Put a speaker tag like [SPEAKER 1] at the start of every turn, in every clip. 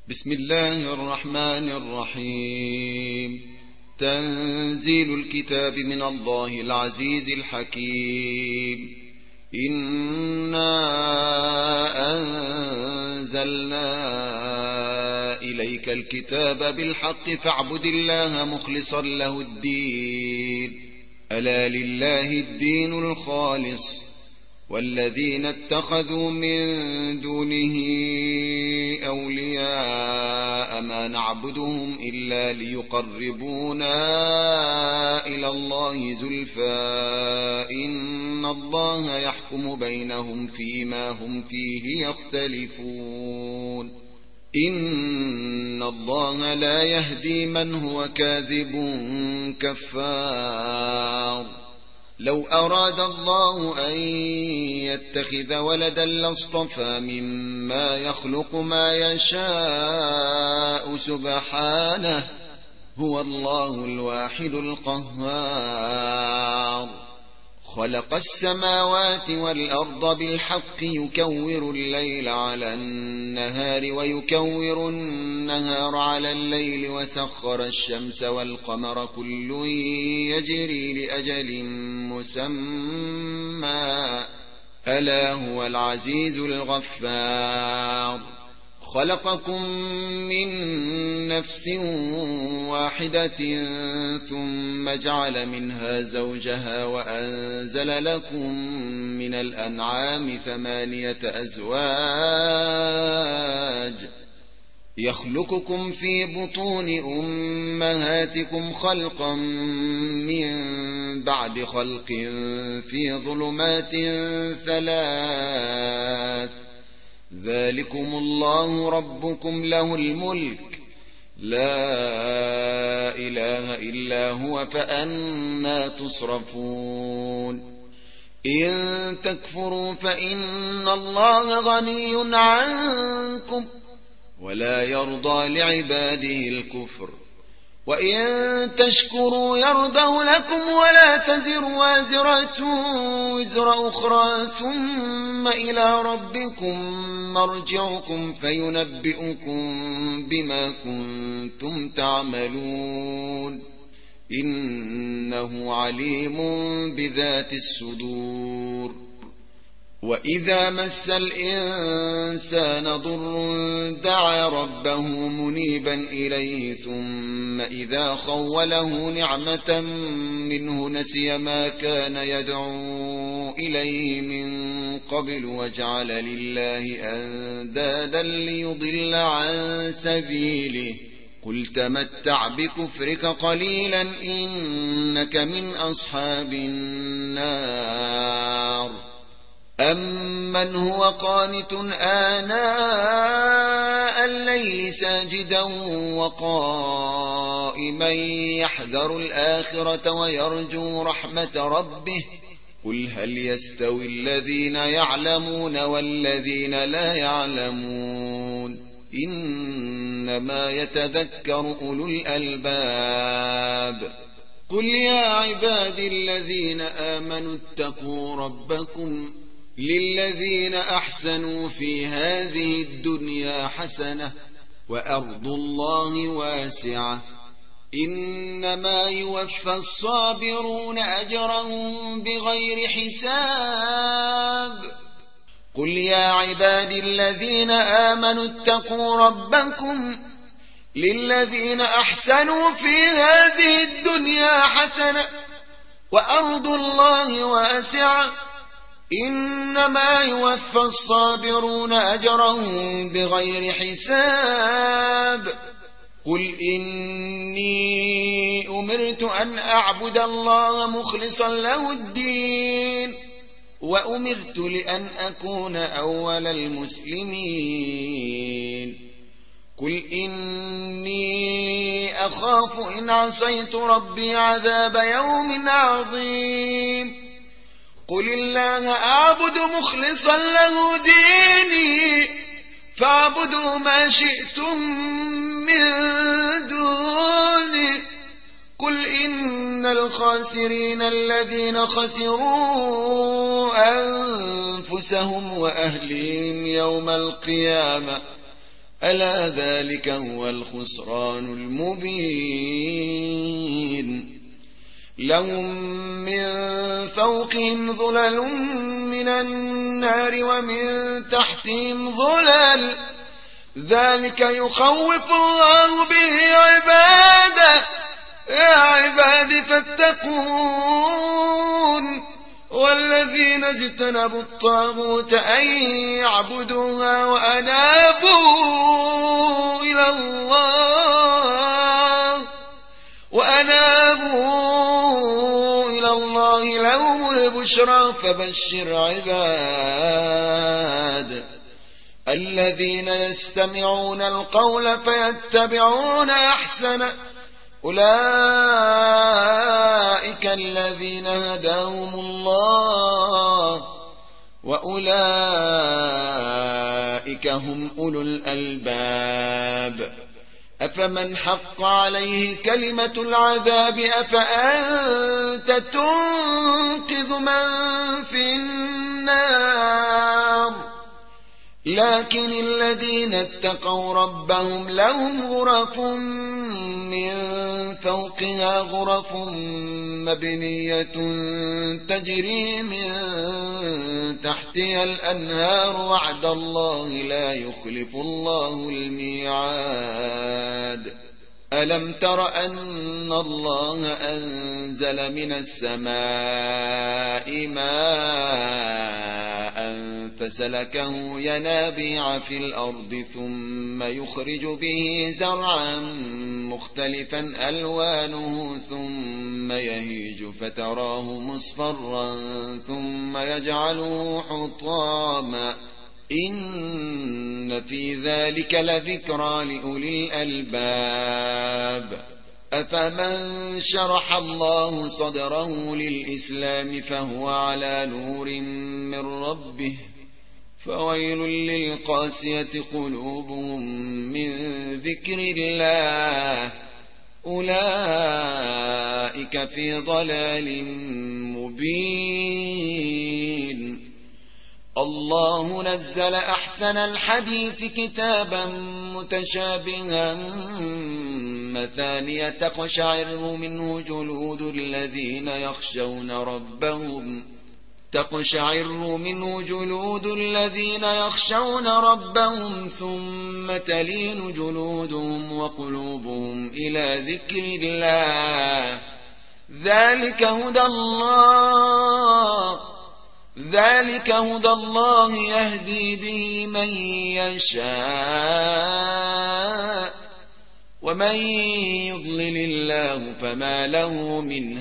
[SPEAKER 1] بسم الله الرحمن الرحيم. تنزيل الكتاب من الله العزيز الحكيم. إنا أنزلنا إليك الكتاب بالحق فاعبد الله مخلصا له الدين. ألا لله الدين الخالص والذين اتخذوا من دونه أولياء ما نعبدهم إلا ليقربونا إلى الله زلفى إن الله يحكم بينهم فيما هم فيه يختلفون. إن الله لا يهدي من هو كاذب كفار. لو أراد الله أن يتخذ ولدا لاصطفى مما يخلق ما يشاء سبحانه هو الله الواحد القهار. خلق السماوات والأرض بالحق يكور الليل على النهار ويكور النهار على الليل وسخر الشمس والقمر كل يجري لأجل مسمى ألا هو العزيز الغفار. خلقكم من نفس واحدة ثم جعل منها زوجها وأنزل لكم من الأنعام 8 أزواج يخلقكم في بطون أمهاتكم خلقا من بعد خلق في ظلمات 3 ذلكم الله ربكم له الملك لا إله إلا هو فأنى تصرفون. إن تكفروا فإن الله غني عنكم ولا يرضى لعباده الكفر وإن تشكروا يرضه لكم ولا تزر وازرة وزر أخرى ثم إلى ربكم مرجعكم فينبئكم بما كنتم تعملون إنه عليم بذات الصدور. وإذا مس الإنسان ضر دعا ربه منيبا إليه ثم إذا خوله نعمة منه نسي ما كان يدعو إليه من قبل وجعل لله أندادا ليضل عن سبيله قل تمتع بكفرك قليلا إنك من أصحاب النار. أمن هو قانت آناء الليل ساجدا وقائما يحذر الآخرة ويرجو رحمة ربه قل هل يستوي الذين يعلمون والذين لا يعلمون إنما يتذكر أولو الألباب. قل يا عبادي الذين آمنوا اتقوا ربكم للذين أحسنوا في هذه الدنيا حسنة وأرض الله واسعة إنما يوفى الصابرون أجرهم بغير حساب. قل يا عبادي الذين آمنوا اتقوا ربكم للذين أحسنوا في هذه الدنيا حسنة وأرض الله واسعة إنما يوفى الصابرون أجرهم بغير حساب. قل إني أمرت أن أعبد الله مخلصا له الدين وأمرت لأن أكون أول المسلمين. قل إني أخاف إن عصيت ربي عذاب يوم عظيم. قل الله أعبد مخلصا له ديني فاعبدوا ما شئتم من دوني. قل إن الخاسرين الذين خسروا أنفسهم وأهليهم يوم القيامة ألا ذلك هو الخسران المبين لهم من فوقهم ظلل من النار ومن تحتهم ظلل ذلك يخوف الله به عباده يا عباد فاتقون والذين اجتنبوا الطاغوت أن يعبدوها وأنابوا إلى الله لهم البشرى فبشر عباد الذين يستمعون القول فيتبعون أحسنه أولئك الذين هداهم الله وأولئك هم أولو الألباب أفمن حق عليه كلمة العذاب أفأنت تنقذ من في النار لكن الذين اتقوا ربهم لهم غرف من فوقها غرف مبنية تجري من تحتها الأنهار وعد الله لا يخلف الله الميعاد ألم تر أن الله أنزل من السماء ماء فسلكه ينابيع في الأرض ثم يخرج به زرعا مختلفا ألوانه ثم يهيج فتراه مصفرا ثم يجعله حطاما إن في ذلك لذكرى لأولي الألباب أفمن شرح الله صدره للإسلام فهو على نور من ربه فويل للقاسية قلوبهم من ذكر الله أولئك في ضلال مبين الله نزل أحسن الحديث كتابا متشابها مثانية تقشعر منه جلود الذين يخشون ربهم ثم تلين جلودهم وقلوبهم إلى ذكر الله ذلك هدى الله يهدي به من يشاء ومن يضلل الله فما له من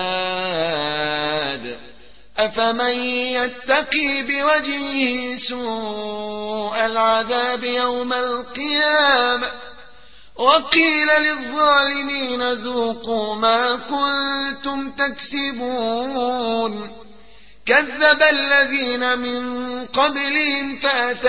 [SPEAKER 1] هاد أفمن يتقي بوجهه سوء العذاب يوم القيامة وقيل للظالمين ذوقوا ما كنتم تكسبون كذب الذين من قبلهم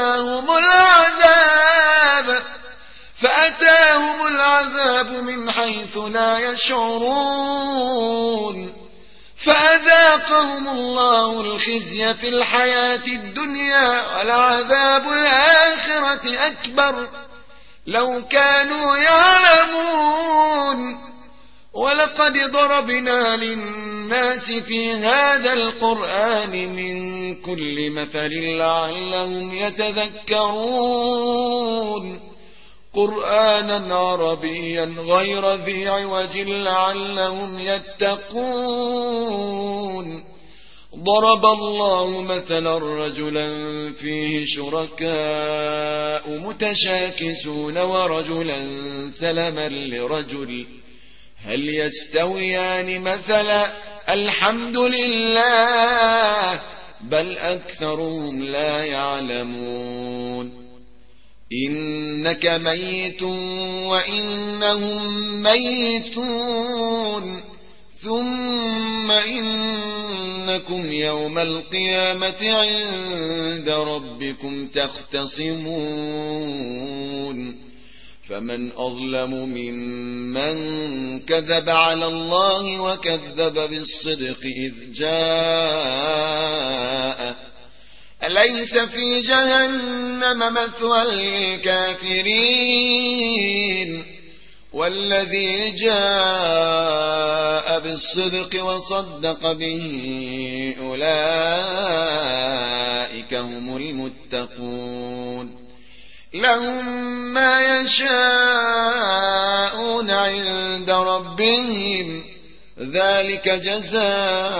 [SPEAKER 1] فأتاهم العذاب من حيث لا يشعرون فأذاقهم الله الخزي في الحياة الدنيا ولعذاب الآخرة أكبر لو كانوا يعلمون ولقد ضربنا للناس في هذا القرآن من كل مثل لعلهم يتذكرون قرآنا عربيا غير ذي عوج لعلهم يتقون ضرب الله مثلا رجلا فيه شركاء متشاكسون ورجلا سلما لرجل هل يستويان مثلا الحمد لله بل أكثرهم لا يعلمون إنك ميت وإنهم ميتون ثم إنكم يوم القيامة عند ربكم تختصمون فمن أظلم ممن كذب على الله وكذب بالصدق إذ جاءه أليس في جهنم مثوى للكافرين والذي جاء بالصدق وصدق به أولئك هم المتقون لهم ما يشاءون عند ربهم ذلك جزاء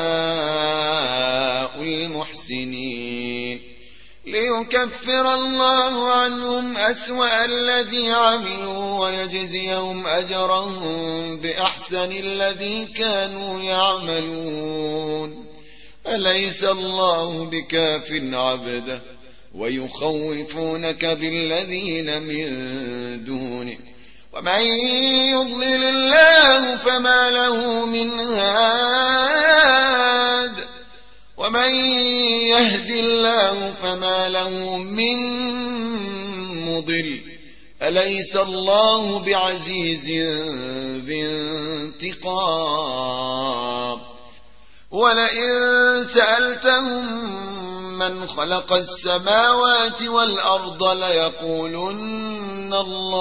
[SPEAKER 1] المحسنين ليكفر الله عنهم أسوأ الذي عملوا ويجزيهم أجرهم بأحسن الذي كانوا يعملون أليس الله بكاف عبده ويخوفونك بالذين من دونه ومن يضلل الله فما له من هاد ومن يهد الله فما له من مضل أليس الله بعزيز ذي انتقام ولئن سألتهم من خلق السماوات والأرض ليقولن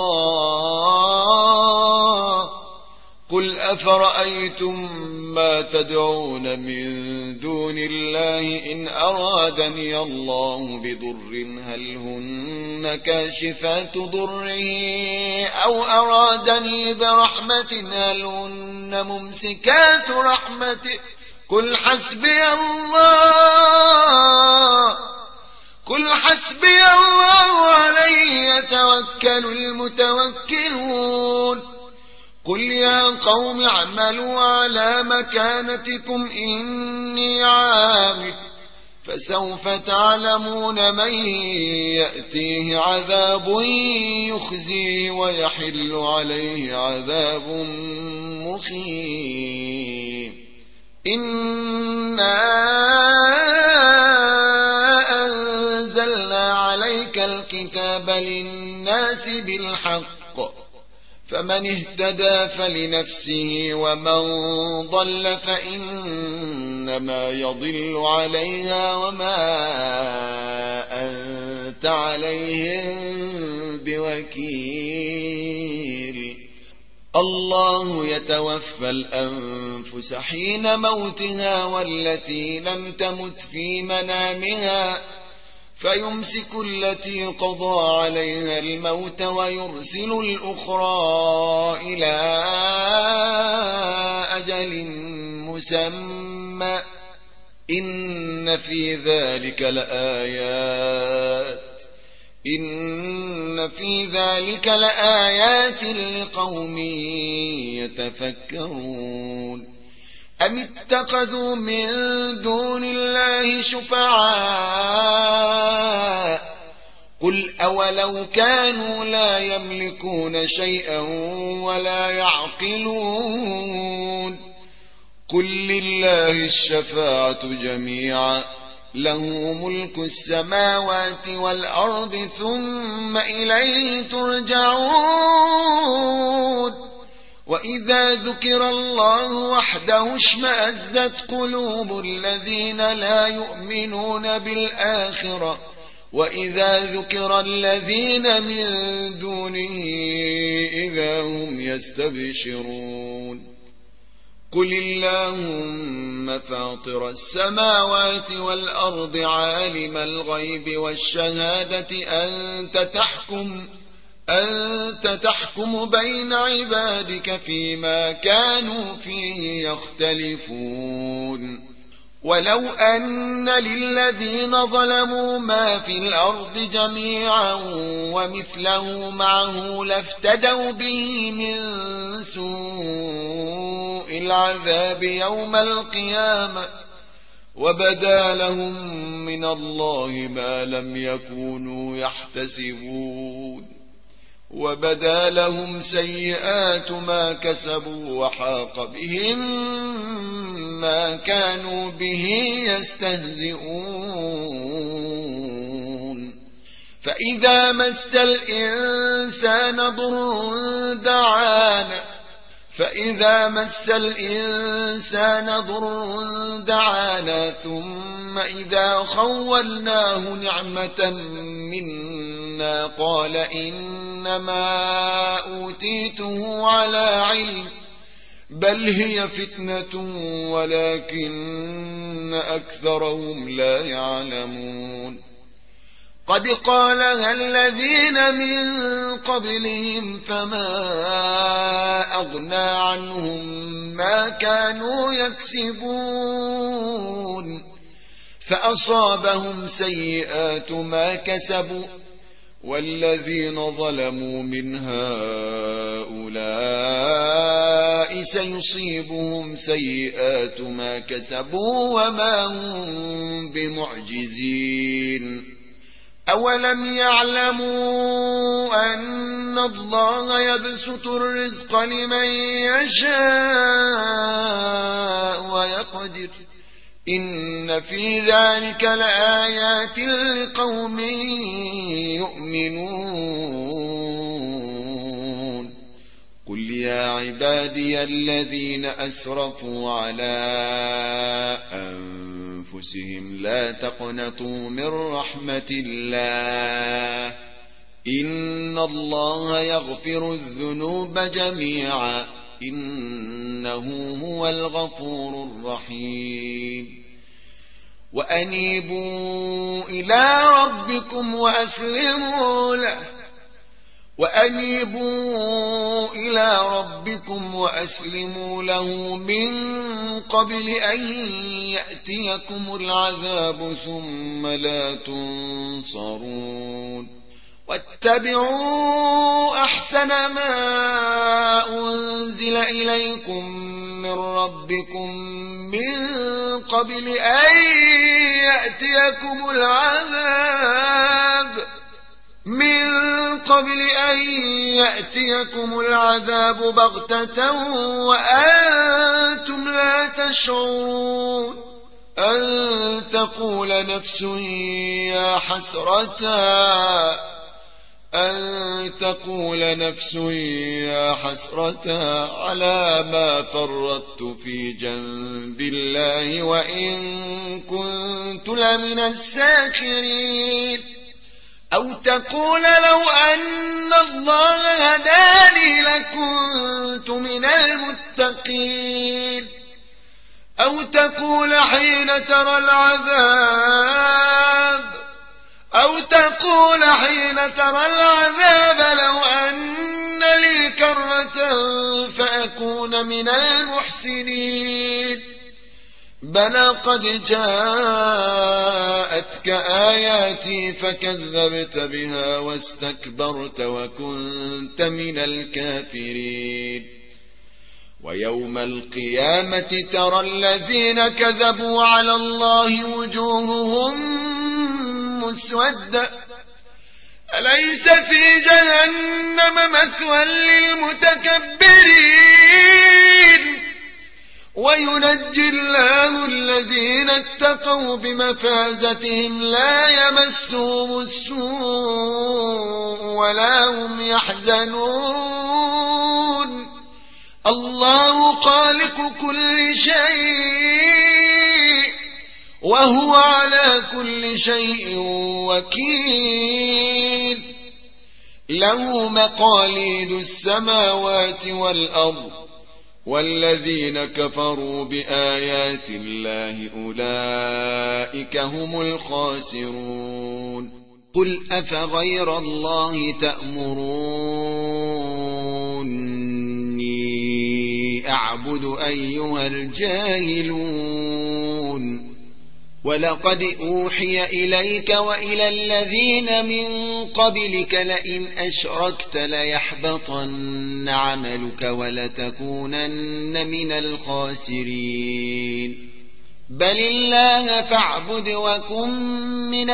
[SPEAKER 1] الله قل أفرأيتم ما تدعون من دون الله إن أرادني الله بضر هل هن كاشفات ضره أو أرادني برحمة هل هن ممسكات رحمته قل حسبي الله عليه يتوكل المتوكلون قل يا قوم اعملوا على مكانتكم إني عامل فسوف تعلمون من يأتيه عذاب يخزيه ويحل عليه عذاب مقيم إنا أنزلنا عليك الكتاب للناس بالحق فمن اهتدى فلنفسه ومن ضل فإنما يضل عليها وما أنت عليهم بوكيل الله يتوفى الأنفس حين موتها والتي لم تمت في منامها فيمسك التي قضى عليها الموت ويرسل الأخرى إلى أجل مسمى إن في ذلك لآيات لقوم يتفكرون أم اتخذوا من دون الله شفعاء قل أولو كانوا لا يملكون شيئا ولا يعقلون قل لله الشفاعة جميعا له ملك السماوات والأرض ثم إليه ترجعون وإذا ذكر الله وحده اشمأزت قلوب الذين لا يؤمنون بالآخرة وإذا ذكر الذين من دونه إذا هم يستبشرون قل اللهم فاطر السماوات والأرض عالم الغيب والشهادة أنت تحكم بين عبادك فيما كانوا فيه يختلفون ولو أن للذين ظلموا ما في الأرض جميعا ومثله معه لافتدوا به من سوء العذاب يوم القيامة وبدا لهم من الله ما لم يكونوا يحتسبون وبدا لهم سيئات ما كسبوا وحاق بهم ما كانوا به يستهزئون فإذا مس الإنسان ضر دعانا ثم ثم إذا خولناه نعمة منا قال إنما أوتيته على علم بل هي فتنة ولكن أكثرهم لا يعلمون قد قالها الذين من قبلهم فما أغنى عنهم ما كانوا يكسبون فأصابهم سيئات ما كسبوا والذين ظلموا من هؤلاء سيصيبهم سيئات ما كسبوا وما هم بمعجزين أولم يعلموا أن الله يبسط الرزق لمن يشاء ويقدر إن في ذلك لآيات لقوم يؤمنون قل يا عبادي الذين أسرفوا على أنفسهم لا تقنطوا من رحمة الله إن الله يغفر الذنوب جميعا إنه هو الغفور الرحيم وأنيبوا إلى ربكم وأسلموا له من قبل أن يأتيكم العذاب ثم لا تنصرون واتبعوا أحسن ما أنزل إليكم من ربكم من قبل أن يأتيكم العذاب بغتة وأنتم لا تشعرون أن تقول نفس يا حسرة على ما فرطت في جنب الله وإن كنت لمن الساخرين أو تقول لو أن الله هداني لكنت من المتقين أو تقول حين ترى العذاب لو أن لي كرة فأكون من المحسنين بلى قد جاءتك آياتي فكذبت بها واستكبرت وكنت من الكافرين ويوم القيامة ترى الذين كذبوا على الله وجوههم مسودة أليس في جهنم مثوى للمتكبرين وينجي الله الذين اتقوا بمفازتهم لا يمسهم السوء ولا هم يحزنون الله خالق كل شيء وهو على كل شيء وكيل له مقاليد السماوات والأرض والذين كفروا بآيات الله أولئك هم الخاسرون قل أفغير الله تأمروني أعبد أيها الجاهلون ولقد أوحي إليك وإلى الذين من قبلك لئن أشركت ليحبطن عملك ولتكونن من الخاسرين بل الله فاعبد وكن من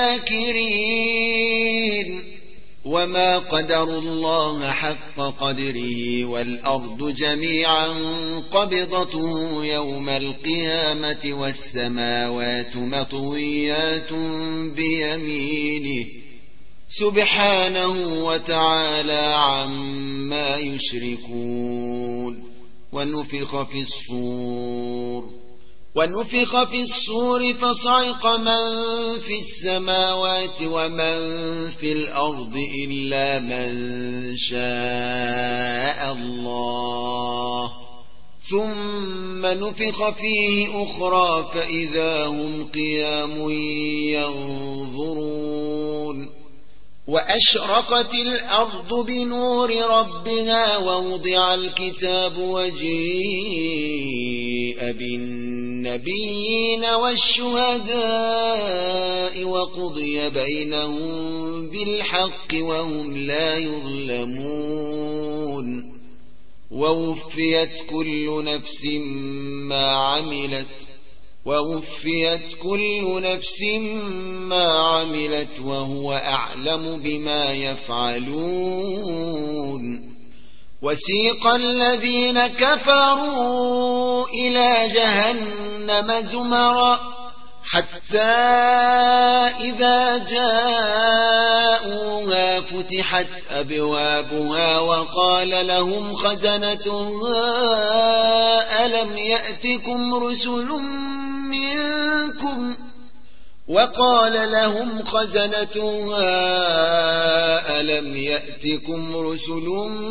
[SPEAKER 1] الشاكرين وما قدروا الله حق قدره والأرض جميعا قبضته يوم القيامة والسماوات مطويات بيمينه سبحانه وتعالى عما يشركون ونفخ في الصور ونفخ في الصور فصعق من في السماوات ومن في الأرض إلا من شاء الله ثم نفخ فيه أخرى فإذا هم قيام ينظرون وأشرقت الأرض بنور ربها ووضع الكتاب وجيء بالنبيين والشهداء وقضي بينهم بالحق وهم لا يظلمون ووفيت كل نفس ما عملت وهو أعلم بما يفعلون وسيق الذين كفروا إلى جهنم زمرا حتى إذا جاءوها فتحت أبوابها وقال لهم خزنتها ألم يأتكم رسل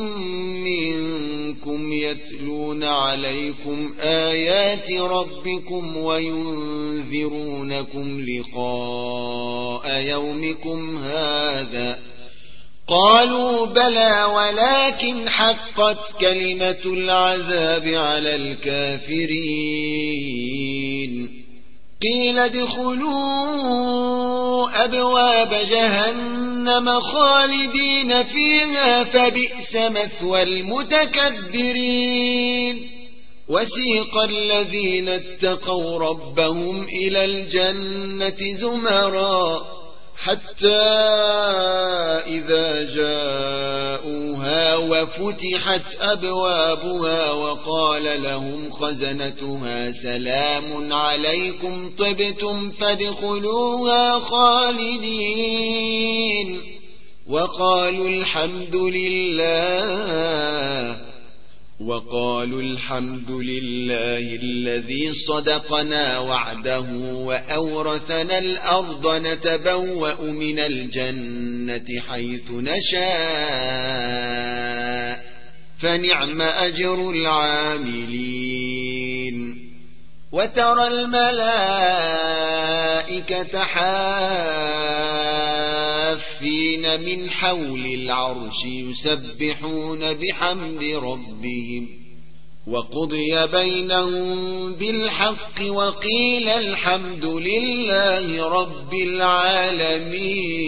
[SPEAKER 1] منكم يتلون عليكم آيات ربكم وينذرونكم لقاء يومكم هذا قالوا بلى ولكن حقت كلمة العذاب على الكافرين قيل ادخلوا أبواب جهنم خالدين فيها فبئس مثوى المتكبرين وسيق الذين اتقوا ربهم إلى الجنة زمرا حتى إذا جاءوها وفتحت أبوابها وقال لهم خزنتها سلام عليكم طبتم فادخلوها خالدين وقالوا الحمد لله الذي صدقنا وعده وأورثنا الأرض نتبوأ من الجنة حيث نشاء فنعم أجر العاملين وترى الملائكة حافين من حول العرش يسبحون بحمد ربهم وقضي بينهم بالحق وقيل الحمد لله رب العالمين